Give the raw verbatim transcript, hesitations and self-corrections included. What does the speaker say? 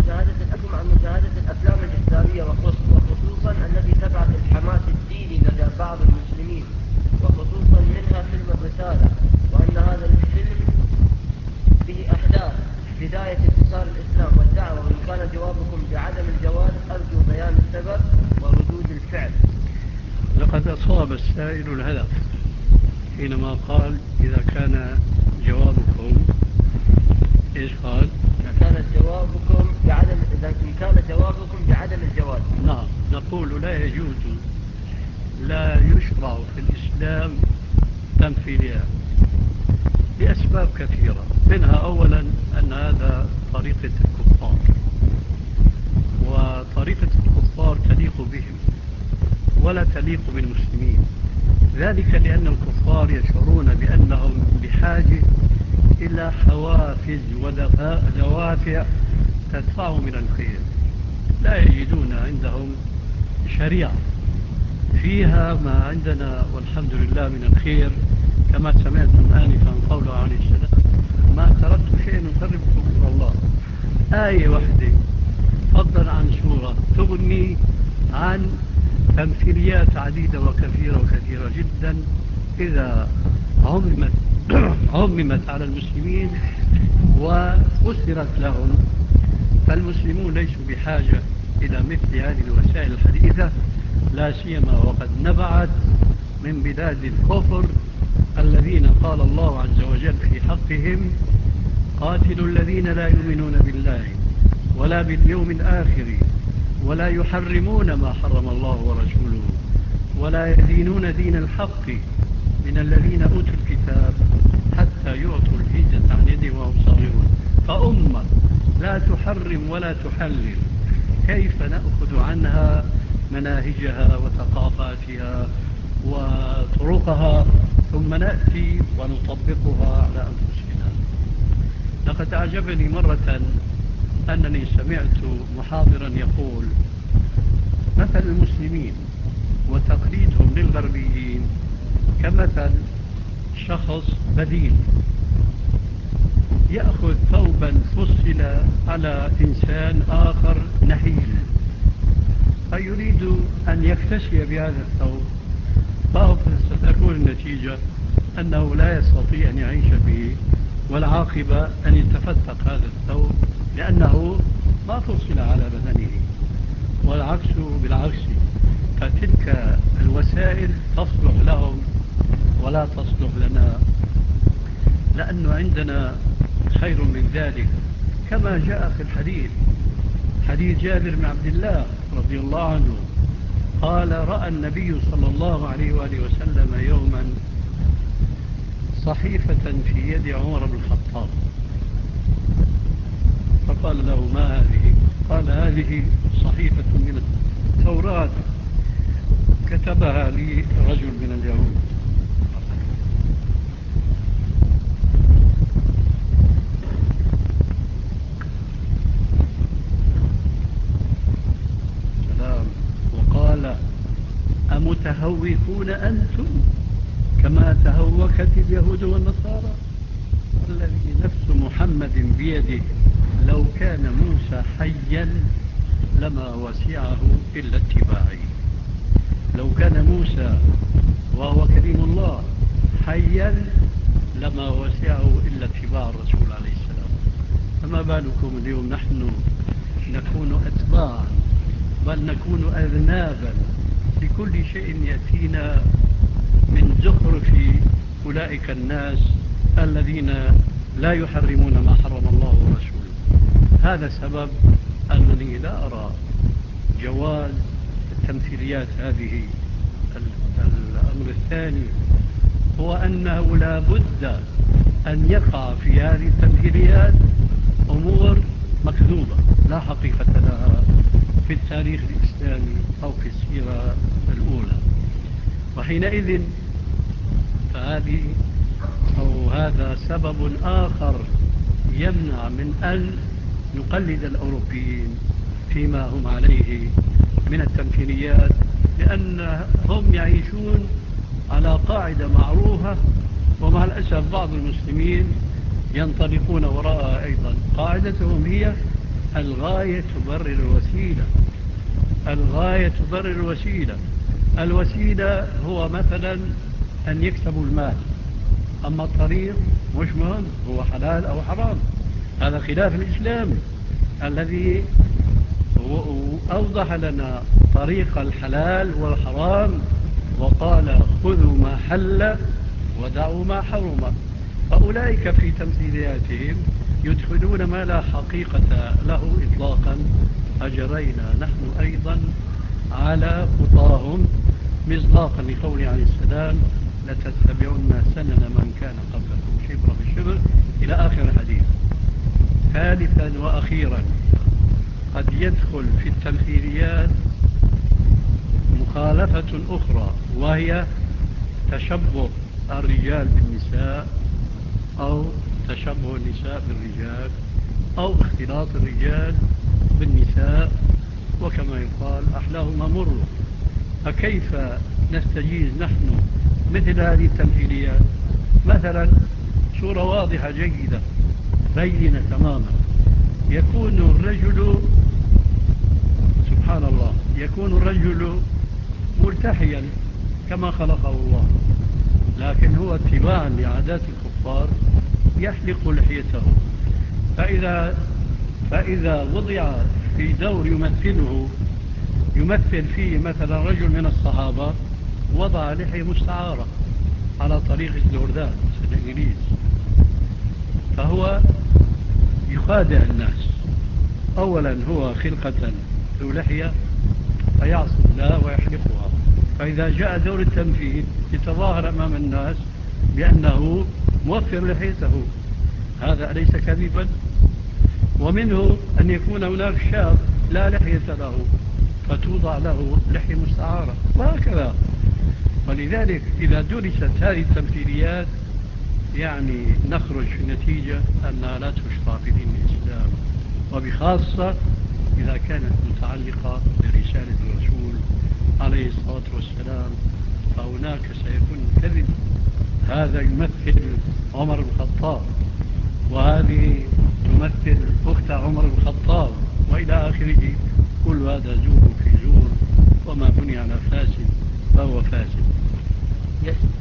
مشاهدة عن مشاهدة الأفلام الإسلامية وخصوصا التي تبعث الحماس الديني لدى بعض المسلمين، وخصوصا منها فيلم الرسالة، وأن هذا الفيلم به أحداث بداية انتصار الإسلام والدعوة، وإن كان جوابكم بعدم الجواز أرجو بيان السبب وردود الفعل. لقد أصاب السائل الهدف حينما قال إذا كان جوابكم إيش قال؟ إذا كان جوابكم بعدم إذا كان جوابكم بعدم الجواز. نعم، نقول لا يجوز، لا يشرع في الإسلام تمثيليات لأسباب كثيرة، منها أولا أن هذا طريقة الكفار، وطريقة الكفار تليق بهم ولا تليق بالمسلمين، ذلك لأن الكفار يشعرون بأنهم بحاجة إلى حوافز ودوافع تدفعهم إلى الخير، لا يجدون عندهم شريعة فيها ما عندنا والحمد لله من الخير، كما سمعتم آنفا قوله عليه السلام ما تركت شيء يقربكم إلى الله. آية واحدة فضلا عن سورة تغني عن تمثيليات عديدة وكثيرة وكثيرة جدا إذا عممت عممت على المسلمين وفسرت لهم، فالمسلمون ليسوا بحاجة إلى مثل هذه الوسائل الحديثة، لا سيما وقد نبعت من بلاد الكفر الذين قال الله عز وجل في حقهم قاتلوا الذين لا يؤمنون بالله ولا باليوم الآخر ولا يحرمون ما حرم الله ورسوله ولا يدينون دين الحق من الذين أوتوا الكتاب حتى يعطوا الجزية عن يد وهم صاغرون. فأمة لا تحرم ولا تحلل، كيف نأخذ عنها مناهجها وثقافاتها وطرقها ثم نأتي ونطبقها على أنفسنا؟ لقد أعجبني مرة أنني سمعت محاضرا يقول مثل المسلمين وتقليدهم للغربيين كمثل شخص بدين يأخذ ثوبا فصل على إنسان آخر نحيل، فيريد أن يكتسي بهذا الثوب، فستكون النتيجة أنه لا يستطيع أن يعيش به، والعاقبة أن يتفتق هذا الثوب لأنه ما فصل على بدنه، والعكس بالعكس، فتلك الوسائل تصلح لهم ولا تصلح لنا، لأنه عندنا خير من ذلك، كما جاء في الحديث حديث جابر بن عبد الله رضي الله عنه قال رأى النبي صلى الله عليه وآله وسلم يوما صحيفة في يد عمر بن الخطاب، فقال له ما هذه؟ قال هذه صحيفة من التوراة كتبها لي رجل من اليهود. سلام. وقال أمتهوكون أنتم كما تهوكت اليهود والنصارى؟ الذي نفس محمد بيده لو كان موسى حيا لما وسعه إلا اتباعي. لو كان موسى وهو كريم الله حيا لما وسعه إلا اتباع الرسول عليه السلام، فما بالكم اليوم نحن نكون أتباعا بل نكون أذنابا لكل شيء يأتينا من زخرف أولئك الناس الذين لا يحرمون ما حرم الله ورسوله. هذا سبب أنني لا أرى جواز التمثيليات هذه. الأمر الثاني هو أنه لا بد أن يقع في هذه التمثيليات أمور مكذوبة لا حقيقة لها في التاريخ الإسلامي أو في السيرة الأولى، وحينئذ فهذه أو هذا سبب آخر يمنع من أن نقلد الأوروبيين فيما هم عليه من التمثيليات، لأنهم يعيشون على قاعدة معروفة، ومع الأسف بعض المسلمين ينطلقون وراءها أيضا. قاعدتهم هي الغاية تبرر الوسيلة، الغاية تبرر الوسيلة. الوسيلة هو مثلا أن يكسبوا المال، أما الطريق مش مهم هو حلال أو حرام. هذا خلاف الإسلام الذي أوضح لنا طريق الحلال والحرام وقال خذوا ما حل ودعوا ما حرم. فأولئك في تمثيلياتهم يدخلون ما لا حقيقة له إطلاقا. أجرينا نحن أيضا على خطاهم مصداقا لقوله عليه السلام لتتبعن سنن من كان قبلكم شبرا بشبر إلى آخر الحديث. ثالثا وأخيرا قد يدخل في التمثيليات مخالفة أخرى، وهي تشبه الرجال بالنساء أو تشبه النساء بالرجال أو اختلاط الرجال بالنساء، وكما يقال أحلاهما مر. فكيف نستجيز نحن مثل هذه التمثيليات؟ مثلا صورة واضحة جيدة بينة تماما، يكون الرجل سبحان الله يكون الرجل مرتحيا كما خلقه الله، لكن هو اتباعا لعادات الكفار يحلق لحيته. فإذا, فإذا وضع في دور يمثله يمثل فيه مثلا رجل من الصحابة وضع لحية مستعارة على طريق الجوردان الإنجليز، فهو يخادع الناس. أولا هو خلقة ذو لحية فيعصي الله ويحلقها، فإذا جاء دور التمثيل يتظاهر أمام الناس بأنه موفر لحيته. هذا أليس كذبا؟ ومنه أن يكون هناك شاب لا لحية له فتوضع له لحية مستعارة وهكذا. ولذلك إذا درست هذه التمثيليات يعني نخرج في نتيجة أنها لا تشرع في دين الإسلام، وبخاصة إذا كانت متعلقة برسالة الرسول عليه الصلاة والسلام، فهناك سيكون كذب. هذا يمثل عمر بن الخطاب، وهذه تمثل أخت عمر بن الخطاب، وإلى آخره. كل هذا زور في زور، وما بني على فاسد فهو فاسد.